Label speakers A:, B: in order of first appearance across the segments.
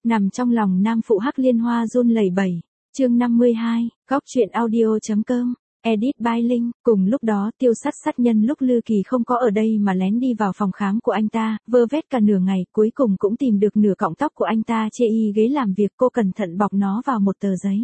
A: Nằm trong lòng nam phụ Hắc Liên Hoa run lẩy bẩy. Chương 52, góc truyện audio.com. Edit by Linh. Cùng lúc đó Tiêu Sắt Sắt nhân lúc Lư Kỳ không có ở đây mà lén đi vào phòng khám của anh ta, vơ vét cả nửa ngày, cuối cùng cũng tìm được nửa cọng tóc của anh ta chê y ghế làm việc. Cô cẩn thận bọc nó vào một tờ giấy.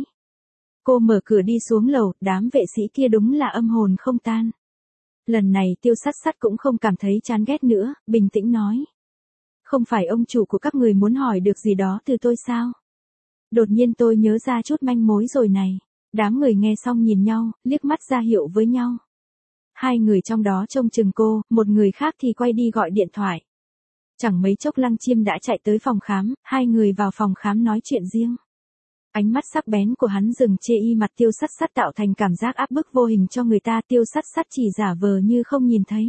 A: Cô mở cửa đi xuống lầu, đám vệ sĩ kia đúng là âm hồn không tan. Lần này Tiêu Sắt Sắt cũng không cảm thấy chán ghét nữa, bình tĩnh nói. Không phải ông chủ của các người muốn hỏi được gì đó từ tôi sao? Đột nhiên tôi nhớ ra chút manh mối rồi này. Đám người nghe xong nhìn nhau, liếc mắt ra hiệu với nhau. Hai người trong đó trông chừng cô, một người khác thì quay đi gọi điện thoại. Chẳng mấy chốc Lăng Chiêm đã chạy tới phòng khám, hai người vào phòng khám nói chuyện riêng. Ánh mắt sắc bén của hắn dừng chê y mặt Tiêu Sắt Sắt tạo thành cảm giác áp bức vô hình cho người ta. Tiêu Sắt Sắt chỉ giả vờ như không nhìn thấy.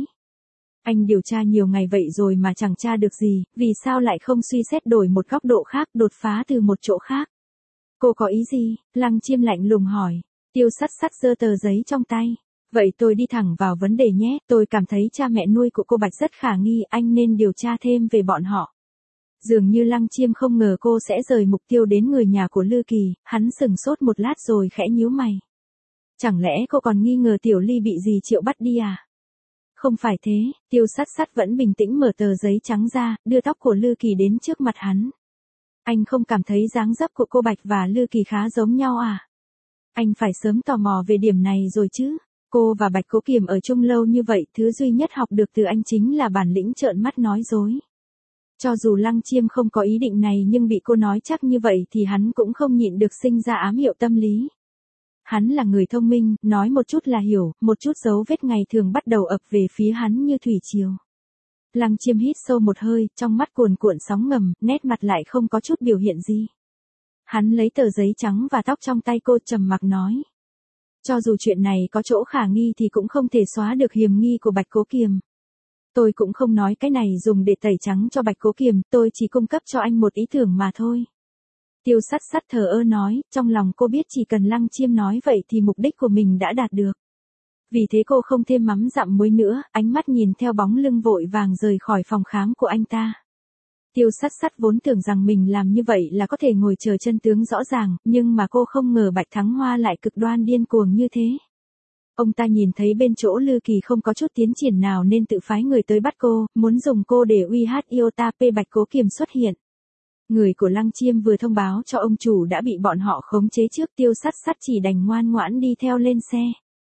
A: Anh điều tra nhiều ngày vậy rồi mà chẳng tra được gì, vì sao lại không suy xét đổi một góc độ khác, đột phá từ một chỗ khác? Cô có ý gì? Lăng Chiêm lạnh lùng hỏi. Tiêu Sắt Sắt giơ tờ giấy trong tay. Vậy tôi đi thẳng vào vấn đề nhé, tôi cảm thấy cha mẹ nuôi của cô Bạch rất khả nghi, anh nên điều tra thêm về bọn họ. Dường như Lăng Chiêm không ngờ cô sẽ rời mục tiêu đến người nhà của Lư Kỳ, hắn sừng sốt một lát rồi khẽ nhíu mày. Chẳng lẽ cô còn nghi ngờ Tiểu Ly bị gì Triệu bắt đi à? Không phải thế, Tiêu Sắt Sắt vẫn bình tĩnh mở tờ giấy trắng ra, đưa tóc của Lư Kỳ đến trước mặt hắn. Anh không cảm thấy dáng dấp của cô Bạch và Lư Kỳ khá giống nhau à? Anh phải sớm tò mò về điểm này rồi chứ. Cô và Bạch Cố Kiềm ở chung lâu như vậy, thứ duy nhất học được từ anh chính là bản lĩnh trợn mắt nói dối. Cho dù Lăng Chiêm không có ý định này nhưng bị cô nói chắc như vậy thì hắn cũng không nhịn được sinh ra ám hiệu tâm lý. Hắn là người thông minh, nói một chút là hiểu, một chút dấu vết ngày thường bắt đầu ập về phía hắn như thủy triều. Lăng Chiêm hít sâu một hơi, trong mắt cuồn cuộn sóng ngầm, nét mặt lại không có chút biểu hiện gì. Hắn lấy tờ giấy trắng và tóc trong tay cô, trầm mặc nói. Cho dù chuyện này có chỗ khả nghi thì cũng không thể xóa được hiểm nghi của Bạch Cố Kiềm. Tôi cũng không nói cái này dùng để tẩy trắng cho Bạch Cố Kiềm, tôi chỉ cung cấp cho anh một ý tưởng mà thôi. Tiêu Sắt Sắt thờ ơ nói, trong lòng cô biết chỉ cần Lăng Chiêm nói vậy thì mục đích của mình đã đạt được. Vì thế cô không thêm mắm dặm muối nữa, ánh mắt nhìn theo bóng lưng vội vàng rời khỏi phòng khám của anh ta. Tiêu Sắt Sắt vốn tưởng rằng mình làm như vậy là có thể ngồi chờ chân tướng rõ ràng, nhưng mà cô không ngờ Bạch Thắng Hoa lại cực đoan điên cuồng như thế. Ông ta nhìn thấy bên chỗ Lư Kỳ không có chút tiến triển nào nên tự phái người tới bắt cô, muốn dùng cô để uy hiếp Iota P. Bạch Cố Kiềm xuất hiện. Người của Lăng Chiêm vừa thông báo cho ông chủ đã bị bọn họ khống chế trước. Tiêu Sắt Sắt chỉ đành ngoan ngoãn đi theo lên xe.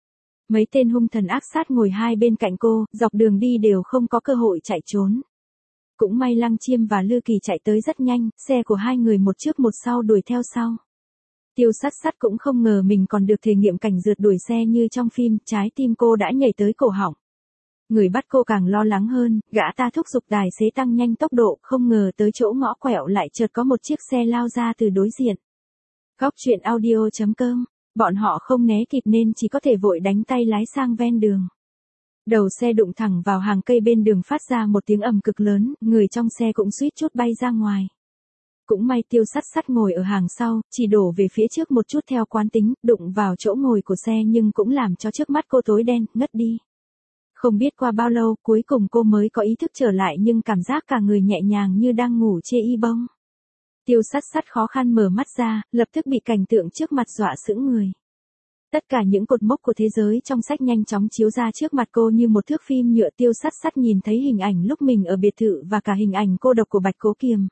A: Mấy tên hung thần ác sát ngồi hai bên cạnh cô, dọc đường đi đều không có cơ hội chạy trốn. Cũng may Lăng Chiêm và Lư Kỳ chạy tới rất nhanh, xe của hai người một trước một sau đuổi theo sau. Tiêu Sắt Sắt cũng không ngờ mình còn được thể nghiệm cảnh rượt đuổi xe như trong phim, trái tim cô đã nhảy tới cổ họng. Người bắt cô càng lo lắng hơn, gã ta thúc giục tài xế tăng nhanh tốc độ, không ngờ tới chỗ ngõ quẹo lại chợt có một chiếc xe lao ra từ đối diện. Góc truyện audio.com. Bọn họ không né kịp nên chỉ có thể vội đánh tay lái sang ven đường. Đầu xe đụng thẳng vào hàng cây bên đường phát ra một tiếng ầm cực lớn, người trong xe cũng suýt chút bay ra ngoài. Cũng may Tiêu Sắt Sắt ngồi ở hàng sau, chỉ đổ về phía trước một chút theo quán tính, đụng vào chỗ ngồi của xe nhưng cũng làm cho trước mắt cô tối đen, ngất đi. Không biết qua bao lâu, cuối cùng cô mới có ý thức trở lại nhưng cảm giác cả người nhẹ nhàng như đang ngủ chê y bông. Tiêu Sắt Sắt khó khăn mở mắt ra, lập tức bị cảnh tượng trước mặt dọa sững người. Tất cả những cột mốc của thế giới trong sách nhanh chóng chiếu ra trước mặt cô như một thước phim nhựa. Tiêu Sắt Sắt nhìn thấy hình ảnh lúc mình ở biệt thự và cả hình ảnh cô độc của Bạch Cố Kiềm.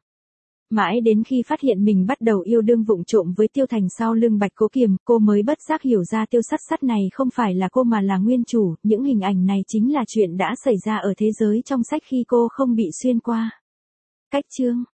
A: Mãi đến khi phát hiện mình bắt đầu yêu đương vụng trộm với Tiêu Thành sau lưng Bạch Cố Kiềm, cô mới bất giác hiểu ra Tiêu Sắt Sắt này không phải là cô mà là nguyên chủ, những hình ảnh này chính là chuyện đã xảy ra ở thế giới trong sách khi cô không bị xuyên qua. Cách chương